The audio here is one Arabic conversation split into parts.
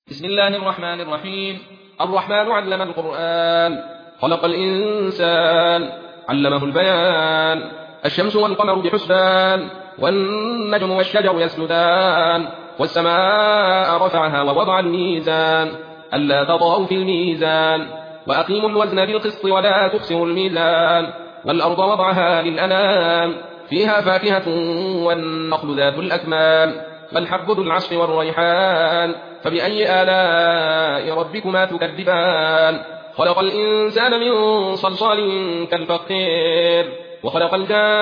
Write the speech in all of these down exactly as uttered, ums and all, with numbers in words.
بسم الله الرحمن الرحيم. الرحمن علم القرآن، خلق الإنسان، علمه البيان. الشمس والقمر بحسبان، والنجم والشجر يسجدان، والسماء رفعها ووضع الميزان ألا تطغوا في الميزان، وأقيموا الوزن بالقسط ولا تخسروا الميزان. والأرض وضعها للأنام، فيها فاكهة والنخل ذات الأكمام، والحب ذو العصف والريحان. فبأي آلاء ربكما تكذبان؟ خلق الإنسان من صلصال كالفخار، وخلق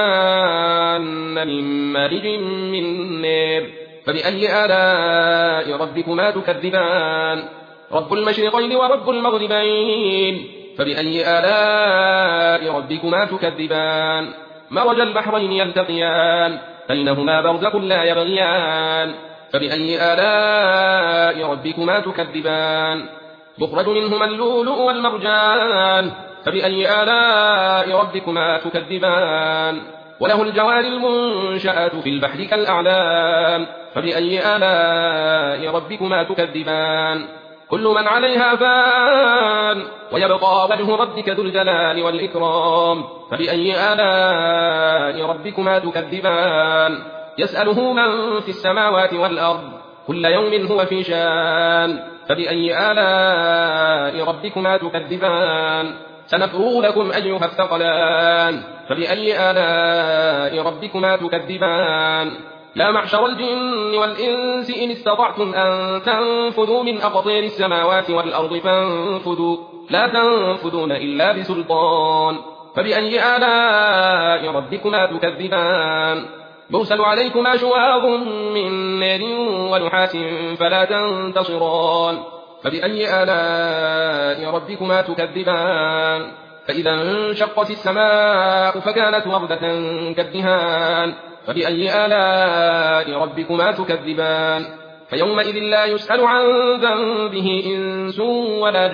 الجان من مارج من نار. فبأي آلاء ربكما تكذبان؟ رب المشرقين ورب المغربين، فبأي آلاء ربكما تكذبان؟ مرج البحرين يلتقيان، بينهما برزخ لا يبغيان. فبأي آلاء ربكما تكذبان؟ يخرج منهما اللؤلؤ والمرجان، فبأي آلاء ربكما تكذبان؟ وله الجوار المنشآت في البحر كالأعلام، فبأي آلاء ربكما تكذبان؟ كل من عليها فان، ويبقى وجه ربك ذو الجلال والإكرام. فبأي آلاء ربكما تكذبان؟ يسأله من في السماوات والأرض، كل يوم هو في شان. فبأي آلاء ربكما تكذبان؟ سنفرغ لكم أيها الثقلان، فبأي آلاء ربكما تكذبان؟ لا معشر الجن والإنس إن استطعتم أن تنفذوا من أقطير السماوات والأرض فانفذوا، لا تنفذون إلا بسلطان. فبأي آلاء ربكما تكذبان؟ يرسل عليكما شواظ من نار ونحاس فلا تنتصران. فبأي آلاء ربكما تكذبان؟ فإذا انشقت السماء فكانت وردة كالدهان، فبأي آلاء ربكما تكذبان؟ فيومئذ لا يسأل عن ذنبه إنس ولا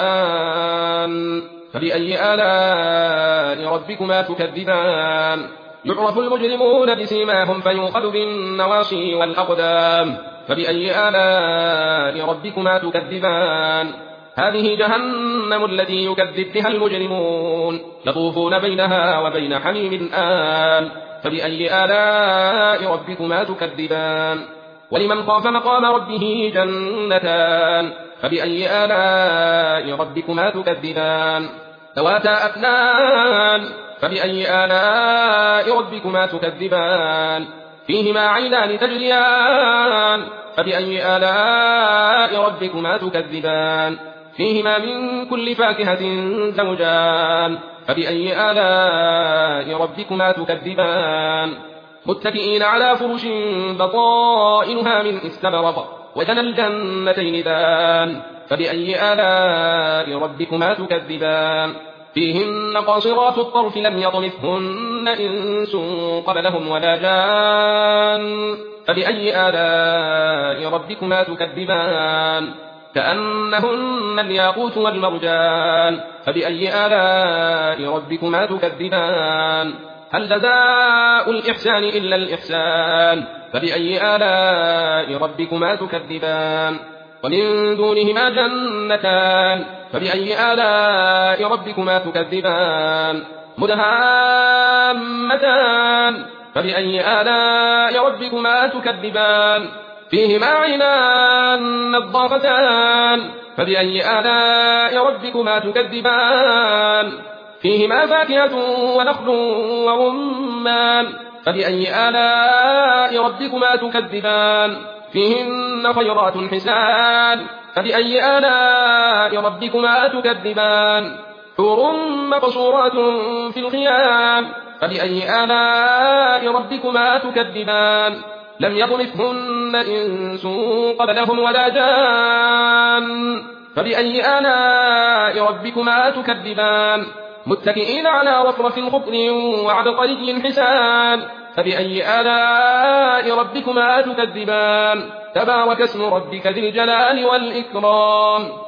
جان. فبأي آلاء ربكما تكذبان؟ يعرف المجرمون بسيماهم فيؤخذ بالنواصي والأقدام. فبأي آلاء ربكما تكذبان؟ هذه جهنم التي يكذب بها المجرمون، يطوفون بينها وبين حميم آن. فبأي آلاء ربكما تكذبان؟ ولمن خاف مقام ربه جنتان، فبأي آلاء ربكما تكذبان؟ ذواتا أفنان، فبأي آلاء ربكما تكذبان؟ فيهما عينان تجريان، فبأي آلاء ربكما تكذبان؟ فيهما من كل فاكهة زوجان، فبأي آلاء ربكما تكذبان؟ متكئين على فرش بطائنها من استبرق، وجنى الجنتين دان. فبأي آلاء ربكما تكذبان؟ فيهن قاصرات الطرف لم يطمثهن إنس قبلهم ولا جان. فبأي آلاء ربكما تكذبان؟ كأنهن الياقوت والمرجان. فبأي آلاء ربكما تكذبان؟ هل جزاء الإحسان إلا الإحسان؟ فبأي آلاء ربكما تكذبان؟ ومن دونهما جنتان، فبأي آلاء ربكما تكذبان؟ مدهامتان، فبأي آلاء ربكما تكذبان؟ فيهما عينان نضاختان، فبأي آلاء ربكما تكذبان؟ فيهما فاكهة ونخل ورمان، فبأي آلاء ربكما تكذبان؟ فيهن خيرات حسان، فبأي آلاء ربكما تكذبان؟ حور مقصورات في الخيام، فبأي آلاء ربكما تكذبان؟ لم يطمثهن إنس قبلهم ولا جان. فبأي آلاء ربكما تكذبان؟ متكئين على رفرف خضر وعبقري حسان، فبأي آلاء ربكما تكذبان؟ تبارك اسم ربك ذي الجلال والإكرام.